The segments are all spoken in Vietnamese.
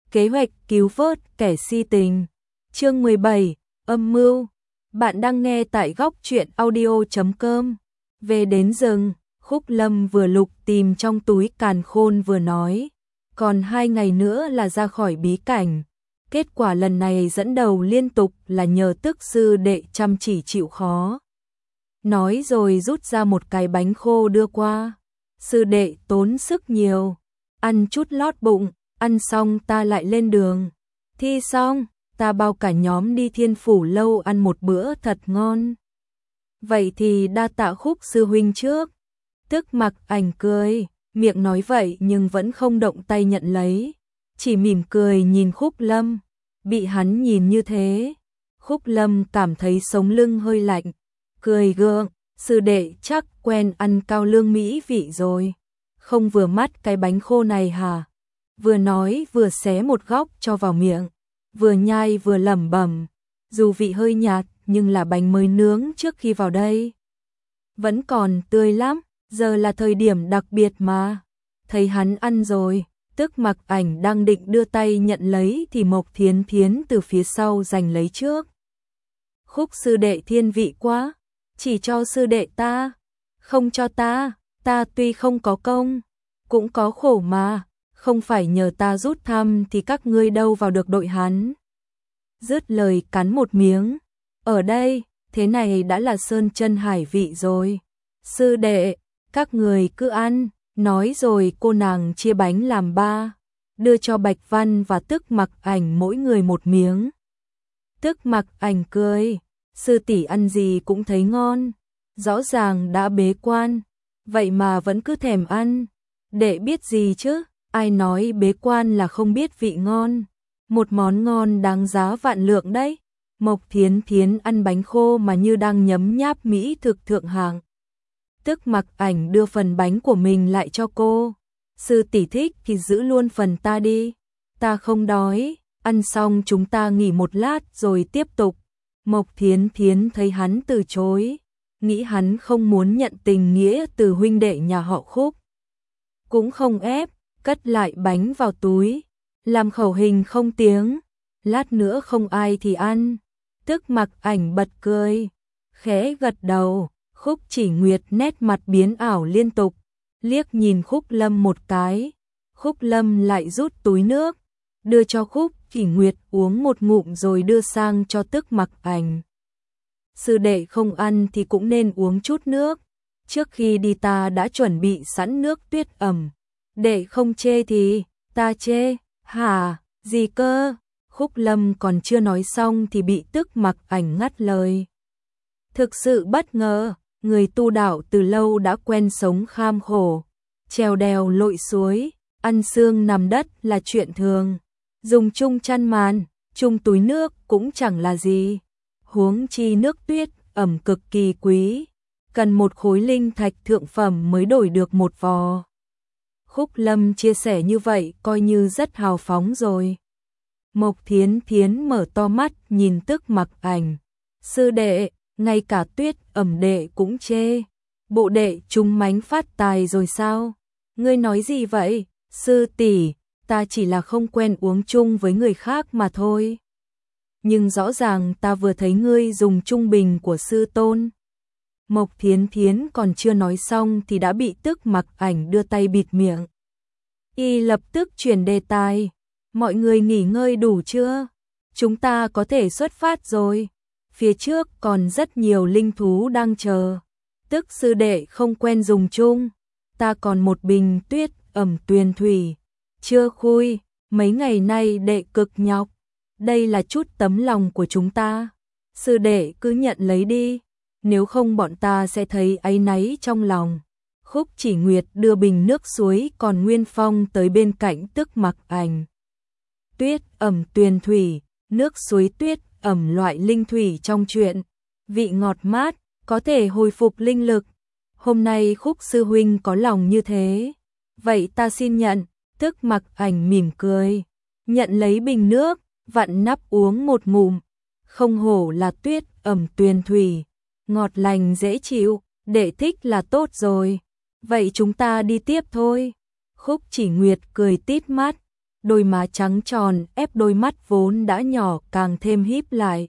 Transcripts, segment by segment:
Kế hoạch cứu vớt kẻ si tình. Chương 17, âm mưu. Bạn đang nghe tại góc truyện audio.com. Về đến rừng, Khúc Lâm vừa lục tìm trong túi càn khôn vừa nói. Còn 2 ngày nữa là ra khỏi bí cảnh. Kết quả lần này dẫn đầu liên tục là nhờ tức sư đệ chăm chỉ chịu khó. Nói rồi rút ra một cái bánh khô đưa qua. Sư đệ tốn sức nhiều. Ăn chút lót bụng, ăn xong ta lại lên đường. Thi xong, ta bao cả nhóm đi Thiên Phủ Lâu ăn một bữa thật ngon. Vậy thì đa tạ Khúc sư huynh trước. Tức Mặc Ảnh cười, miệng nói vậy nhưng vẫn không động tay nhận lấy. Chỉ mỉm cười nhìn Khúc Lâm. Bị hắn nhìn như thế, Khúc Lâm cảm thấy sống lưng hơi lạnh. Cười gượng, sư đệ chắc quen ăn cao lương mỹ vị rồi. Không vừa mắt cái bánh khô này hả? Vừa nói vừa xé một góc cho vào miệng, vừa nhai vừa lẩm bẩm, dù vị hơi nhạt nhưng là bánh mới nướng trước khi vào đây. Vẫn còn tươi lắm, giờ là thời điểm đặc biệt mà. Thấy hắn ăn rồi, Tức Mặc Ảnh đang định đưa tay nhận lấy thì Mộc Thiến Thiến từ phía sau giành lấy trước. Khúc sư đệ thiên vị quá, chỉ cho sư đệ ta, không cho ta tuy không có công, cũng có khổ mà, không phải nhờ ta rút thăm thì các ngươi đâu vào được đội hắn. Dứt lời cắn một miếng, ở đây, thế này đã là sơn chân hải vị rồi. Sư đệ, các người cứ ăn, nói rồi cô nàng chia bánh làm 3, đưa cho Bạch Văn và Tức Mặc Ảnh mỗi người một miếng. Tức Mặc Ảnh cười, sư tỷ ăn gì cũng thấy ngon, rõ ràng đã bế quan, vậy mà vẫn cứ thèm ăn. Đệ biết gì chứ, ai nói bế quan là không biết vị ngon, một món ngon đáng giá vạn lượng đấy. Mộc Thiến Thiến ăn bánh khô mà như đang nhấm nháp mỹ thực thượng hạng. Tức Mặc Ảnh đưa phần bánh của mình lại cho cô. Sư tỷ thích thì giữ luôn phần ta đi, ta không đói, ăn xong chúng ta nghỉ một lát rồi tiếp tục. Mộc Thiến Thiến thấy hắn từ chối, nghĩ hắn không muốn nhận tình nghĩa từ huynh đệ nhà họ Khúc. Cũng không ép, cất lại bánh vào túi, làm khẩu hình không tiếng, lát nữa không ai thì ăn. Tức Mặc Ảnh bật cười, khẽ gật đầu. Khúc Chỉ Nguyệt nét mặt biến ảo liên tục, liếc nhìn Khúc Lâm một cái. Khúc Lâm lại rút túi nước, đưa cho Khúc Chỉ Nguyệt uống một ngụm rồi đưa sang cho Tức Mặc Ảnh. Sư đệ không ăn thì cũng nên uống chút nước, trước khi đi ta đã chuẩn bị sẵn nước tuyết ẩm. Đệ không chê thì ta chê, hả, gì cơ? Khúc Lâm còn chưa nói xong thì bị Tức Mặc Ảnh ngắt lời. Thực sự bất ngờ, người tu đạo từ lâu đã quen sống kham khổ, trèo đèo lội suối, ăn xương nằm đất là chuyện thường. Dùng chung chăn màn, chung túi nước cũng chẳng là gì. Huống chi nước tuyết ẩm cực kỳ quý, cần một khối linh thạch thượng phẩm mới đổi được một vò. Khúc Lâm chia sẻ như vậy coi như rất hào phóng rồi. Mộc Thiến Thiến mở to mắt nhìn Tức Mặc Ảnh. Sư đệ, ngay cả tuyết ẩm đệ cũng chê. Bộ đệ trúng mánh phát tài rồi sao? Ngươi nói gì vậy? Sư tỷ, ta chỉ là không quen uống chung với người khác mà thôi. Nhưng rõ ràng ta vừa thấy ngươi dùng trung bình của sư tôn. Mộc Thiến Thiến còn chưa nói xong thì đã bị Tức Mặc Ảnh đưa tay bịt miệng. Y lập tức chuyển đề tài. Mọi người nghỉ ngơi đủ chưa? Chúng ta có thể xuất phát rồi. Phía trước còn rất nhiều linh thú đang chờ. Tức sư đệ không quen dùng chung. Ta còn một bình tuyết ẩm tuyền thủy. Chưa khui, mấy ngày nay đệ cực nhọc. Đây là chút tấm lòng của chúng ta. Sư đệ cứ nhận lấy đi. Nếu không bọn ta sẽ thấy áy náy trong lòng. Khúc Chỉ Nguyệt đưa bình nước suối còn nguyên phong tới bên cạnh Tức Mặc Ảnh. Tuyết ẩm tuyền thủy, nước suối tuyết ẩm loại linh thủy trong truyện, vị ngọt mát, có thể hồi phục linh lực. Hôm nay Khúc sư huynh có lòng như thế, vậy ta xin nhận. Tức Mặc Ảnh mỉm cười, nhận lấy bình nước, vặn nắp uống một ngụm. Không hổ là tuyết ẩm tuyền thủy, ngọt lành dễ chịu, đệ thích là tốt rồi. Vậy chúng ta đi tiếp thôi. Khúc Chỉ Nguyệt cười tít mắt, đôi má trắng tròn ép đôi mắt vốn đã nhỏ càng thêm híp lại.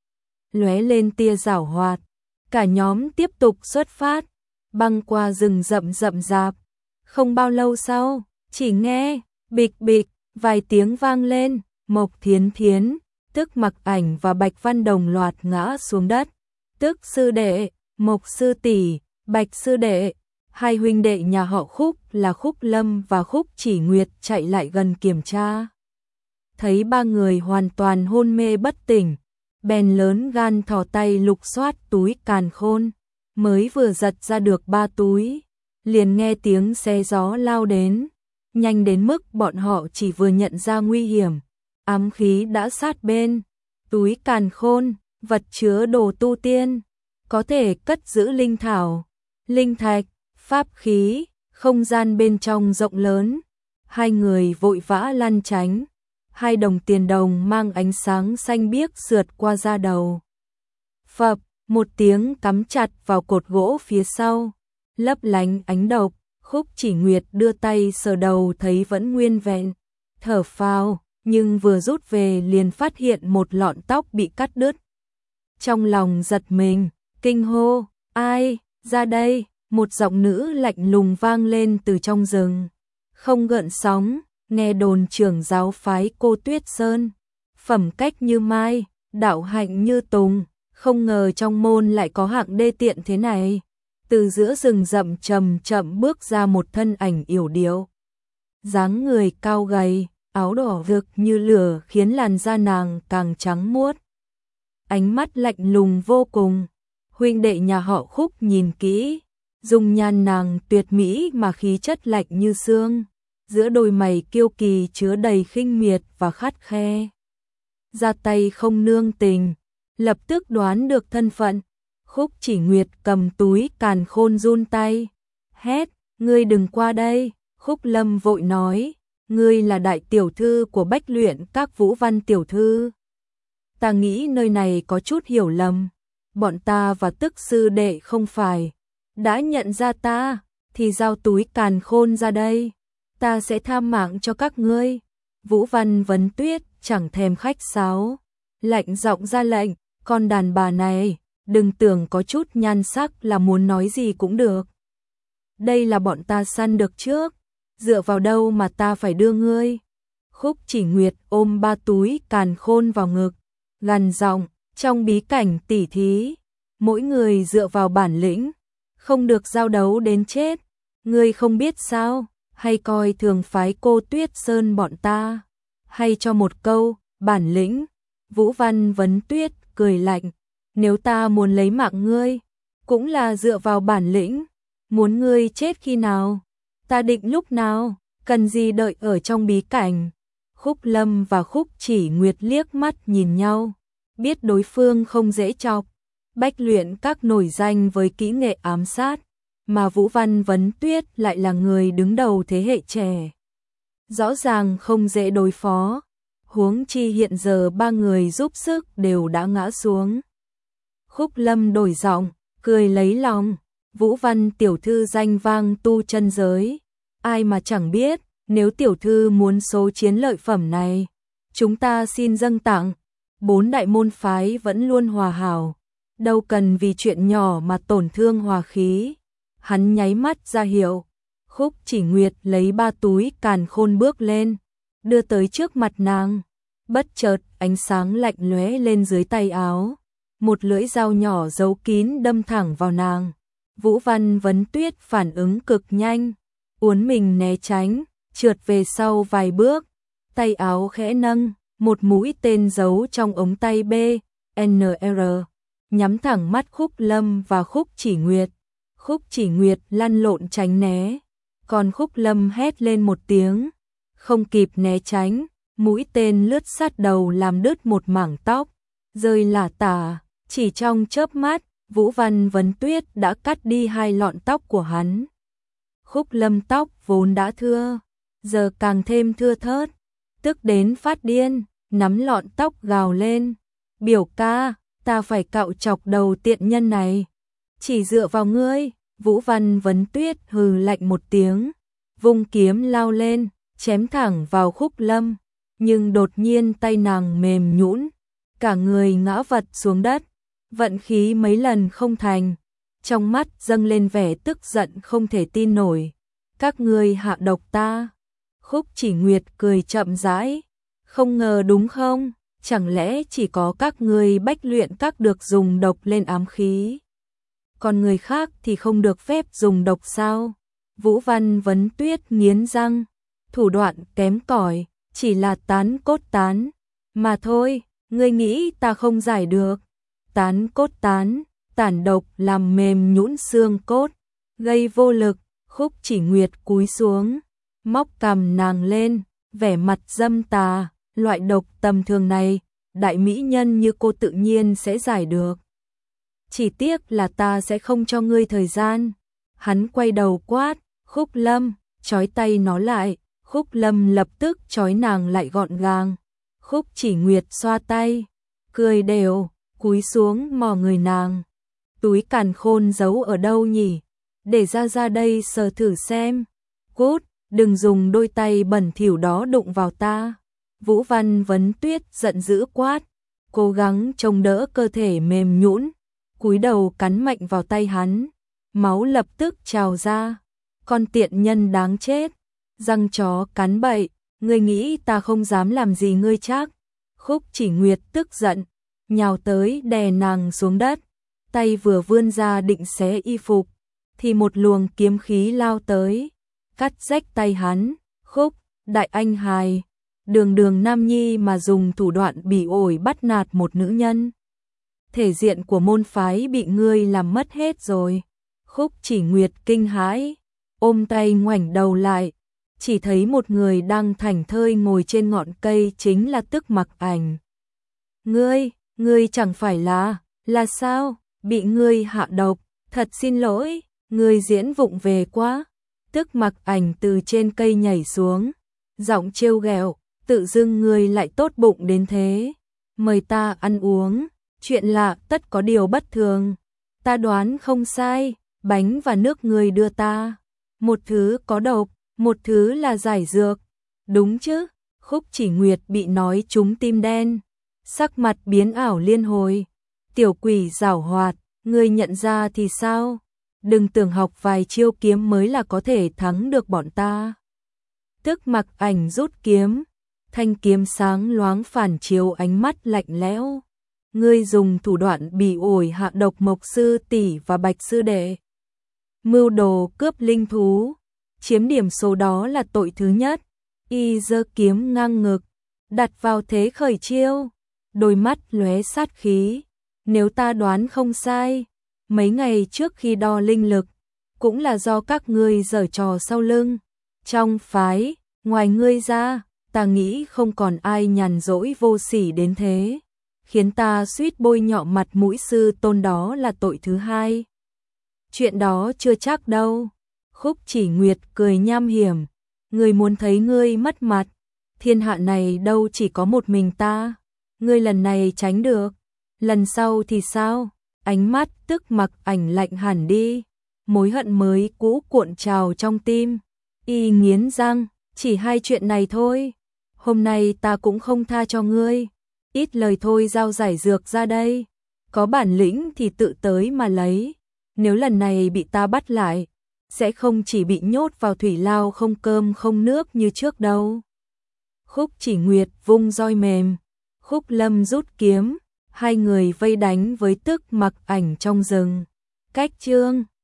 Lóe lên tia giảo hoạt, cả nhóm tiếp tục xuất phát, băng qua rừng rậm rậm rạp. Không bao lâu sau, chỉ nghe bịch bịch vài tiếng vang lên, Mộc Thiến Thiến, tức Mặc Ảnh và Bạch Văn đồng loạt ngã xuống đất. Tức sư đệ, Mộc sư tỷ, Bạch sư đệ, hai huynh đệ nhà họ Khúc là Khúc Lâm và Khúc Chỉ Nguyệt chạy lại gần kiểm tra. Thấy ba người hoàn toàn hôn mê bất tỉnh, bèn lớn gan thò tay lục soát túi càn khôn, mới vừa giật ra được 3 túi, liền nghe tiếng xe gió lao đến, nhanh đến mức bọn họ chỉ vừa nhận ra nguy hiểm, ám khí đã sát bên. Túi càn khôn, vật chứa đồ tu tiên, có thể cất giữ linh thảo, linh thạch, pháp khí, không gian bên trong rộng lớn. Hai người vội vã lăn tránh, hai đồng tiền đồng mang ánh sáng xanh biếc sượt qua da đầu. Phập, một tiếng cắm chặt vào cột gỗ phía sau, lấp lánh ánh độc. Khúc Chỉ Nguyệt đưa tay sờ đầu thấy vẫn nguyên vẹn, thở phào, nhưng vừa rút về liền phát hiện một lọn tóc bị cắt đứt. Trong lòng giật mình, kinh hô, ai, ra đây, một giọng nữ lạnh lùng vang lên từ trong rừng. Không gợn sóng, nghe đồn trưởng giáo phái Cô Tuyết Sơn, phẩm cách như mai, đạo hạnh như tùng, không ngờ trong môn lại có hạng đê tiện thế này. Từ giữa rừng rậm chậm chậm bước ra một thân ảnh yểu điệu, dáng người cao gầy, áo đỏ rực như lửa khiến làn da nàng càng trắng muốt. Ánh mắt lạnh lùng vô cùng. Huynh đệ nhà họ Khúc nhìn kỹ, dung nhan nàng tuyệt mỹ mà khí chất lạnh như xương, giữa đôi mày kiêu kỳ chứa đầy khinh miệt và khắt khe. Ra tay không nương tình, lập tức đoán được thân phận. Khúc Chỉ Nguyệt cầm túi càn khôn run tay, hét, ngươi đừng qua đây. Khúc Lâm vội nói, ngươi là đại tiểu thư của Bách Luyện Các Vũ Văn tiểu thư. Ta nghĩ nơi này có chút hiểu lầm, bọn ta và Tức sư đệ không phải. Đã nhận ra ta, thì giao túi càn khôn ra đây, ta sẽ tha mạng cho các ngươi. Vũ Văn Vấn Tuyết chẳng thèm khách sáo, lạnh giọng ra lệnh, con đàn bà này, đừng tưởng có chút nhan sắc là muốn nói gì cũng được. Đây là bọn ta săn được trước, dựa vào đâu mà ta phải đưa ngươi. Khúc Chỉ Nguyệt ôm 3 túi càn khôn vào ngực, gằn giọng, trong bí cảnh tỉ thí, mỗi người dựa vào bản lĩnh, không được giao đấu đến chết. Ngươi không biết sao, hay coi thường phái Cô Tuyết Sơn bọn ta, hay cho một câu, bản lĩnh. Vũ Văn Vấn Tuyết cười lạnh, nếu ta muốn lấy mạng ngươi, cũng là dựa vào bản lĩnh. Muốn ngươi chết khi nào, ta định lúc nào, cần gì đợi ở trong bí cảnh. Khúc Lâm và Khúc Chỉ Nguyệt liếc mắt nhìn nhau, biết đối phương không dễ chọc. Bách Luyện Các nổi danh với kỹ nghệ ám sát, mà Vũ Văn Vấn Tuyết lại là người đứng đầu thế hệ trẻ, rõ ràng không dễ đối phó. Huống chi hiện giờ 3 người giúp sức đều đã ngã xuống. Khúc Lâm đổi giọng, cười lấy lòng, Vũ Văn tiểu thư danh vang tu chân giới, ai mà chẳng biết. Nếu tiểu thư muốn số chiến lợi phẩm này, chúng ta xin dâng tặng. 4 đại môn phái vẫn luôn hòa hảo, đâu cần vì chuyện nhỏ mà tổn thương hòa khí. Hắn nháy mắt ra hiệu. Khúc Chỉ Nguyệt lấy 3 túi càn khôn bước lên, đưa tới trước mặt nàng. Bất chợt ánh sáng lạnh lóe lên dưới tay áo, một lưỡi dao nhỏ giấu kín đâm thẳng vào nàng. Vũ Văn Vấn Tuyết phản ứng cực nhanh, uốn mình né tránh, trượt về sau vài bước, tay áo khẽ nâng, một mũi tên giấu trong ống tay BNR, nhắm thẳng mắt Khúc Lâm và Khúc Chỉ Nguyệt. Khúc Chỉ Nguyệt lăn lộn tránh né, còn Khúc Lâm hét lên một tiếng, không kịp né tránh, mũi tên lướt sát đầu làm đứt một mảng tóc, rơi lả tả. Chỉ trong chớp mắt, Vũ Văn Vấn Tuyết đã cắt đi 2 lọn tóc của hắn. Khúc Lâm tóc vốn đã thưa, giờ càng thêm thưa thớt, tức đến phát điên, nắm lọn tóc gào lên, biểu ca, ta phải cạo chọc đầu tiện nhân này, chỉ dựa vào ngươi. Vũ Văn Vấn Tuyết hừ lạnh một tiếng, vung kiếm lao lên, chém thẳng vào Khúc Lâm, nhưng đột nhiên tay nàng mềm nhũn, cả người ngã vật xuống đất, vận khí mấy lần không thành, trong mắt dâng lên vẻ tức giận không thể tin nổi. Các ngươi hạ độc ta. Khúc Chỉ Nguyệt cười chậm rãi, không ngờ đúng không? Chẳng lẽ chỉ có các ngươi Bách Luyện Các được dùng độc lên ám khí? Còn người khác thì không được phép dùng độc sao? Vũ Văn Vấn Tuyết nghiến răng, thủ đoạn kém cỏi, chỉ là tán cốt tán mà thôi, ngươi nghĩ ta không giải được? Tán cốt tán, tản độc làm mềm nhũn xương cốt, gây vô lực. Khúc Chỉ Nguyệt cúi xuống, móc cằm nàng lên, vẻ mặt dâm tà, loại độc tầm thường này, đại mỹ nhân như cô tự nhiên sẽ giải được. Chỉ tiếc là ta sẽ không cho ngươi thời gian. Hắn quay đầu quát, Khúc Lâm, trói tay nó lại. Khúc Lâm lập tức trói nàng lại gọn gàng. Khúc Chỉ Nguyệt xoa tay, cười đều, cúi xuống mò người nàng. Túi càn khôn giấu ở đâu nhỉ? Để ra đây sờ thử xem. Cút, đừng dùng đôi tay bẩn thỉu đó đụng vào ta. Vũ Văn Vấn Tuyết giận dữ quát, cố gắng chống đỡ cơ thể mềm nhũn, cúi đầu cắn mạnh vào tay hắn, máu lập tức trào ra. Con tiện nhân đáng chết, răng chó cắn bậy, ngươi nghĩ ta không dám làm gì ngươi chắc? Khúc Chỉ Nguyệt tức giận, nhào tới đè nàng xuống đất, tay vừa vươn ra định xé y phục, thì một luồng kiếm khí lao tới, cắt rách tay hắn. Khúc đại anh hài, đường nam nhi mà dùng thủ đoạn bỉ ổi bắt nạt một nữ nhân. Thể diện của môn phái bị ngươi làm mất hết rồi. Khúc Chỉ Nguyệt kinh hãi, ôm tay ngoảnh đầu lại, chỉ thấy một người đang thảnh thơi ngồi trên ngọn cây, chính là Tức Mặc Ảnh. Ngươi chẳng phải là sao? Bị ngươi hạ độc, thật xin lỗi, ngươi diễn vụng về quá. Tức Mặc Ảnh từ trên cây nhảy xuống, giọng trêu ghẹo, tự dưng ngươi lại tốt bụng đến thế, mời ta ăn uống, chuyện lạ tất có điều bất thường. Ta đoán không sai, bánh và nước ngươi đưa ta, một thứ có độc, một thứ là giải dược, đúng chứ? Khúc Chỉ Nguyệt bị nói trúng tim đen, sắc mặt biến ảo liên hồi. Tiểu quỷ giảo hoạt, ngươi nhận ra thì sao? Đừng tưởng học vài chiêu kiếm mới là có thể thắng được bọn ta. Tức Mặc Ảnh rút kiếm, thanh kiếm sáng loáng phản chiếu ánh mắt lạnh lẽo. Ngươi dùng thủ đoạn bỉ ổi hạ độc Mộc sư tỷ và Bạch sư đệ, mưu đồ cướp linh thú, chiếm điểm số đó là tội thứ nhất. Y giơ kiếm ngang ngực, đặt vào thế khởi chiêu, đôi mắt lóe sát khí. Nếu ta đoán không sai, mấy ngày trước khi đo linh lực, cũng là do các ngươi giở trò sau lưng. Trong phái, ngoài ngươi ra, ta nghĩ không còn ai nhàn rỗi vô sỉ đến thế, khiến ta suýt bôi nhọ mặt mũi sư tôn, đó là tội thứ hai. Chuyện đó chưa chắc đâu. Khúc Chỉ Nguyệt cười nham hiểm, ngươi muốn thấy ngươi mất mặt, thiên hạ này đâu chỉ có một mình ta, ngươi lần này tránh được, lần sau thì sao? Ánh mắt Tức Mặc Ảnh lạnh hẳn đi, mối hận mới cũ cuộn trào trong tim. Y nghiến răng, chỉ hai chuyện này thôi, hôm nay ta cũng không tha cho ngươi. Ít lời thôi, giao giải dược ra đây, có bản lĩnh thì tự tới mà lấy. Nếu lần này bị ta bắt lại, sẽ không chỉ bị nhốt vào thủy lao không cơm không nước như trước đâu. Khúc Chỉ Nguyệt vung roi mềm, Khúc Lâm rút kiếm, hai người vây đánh với Tức Mặc Ảnh trong rừng. Cách chương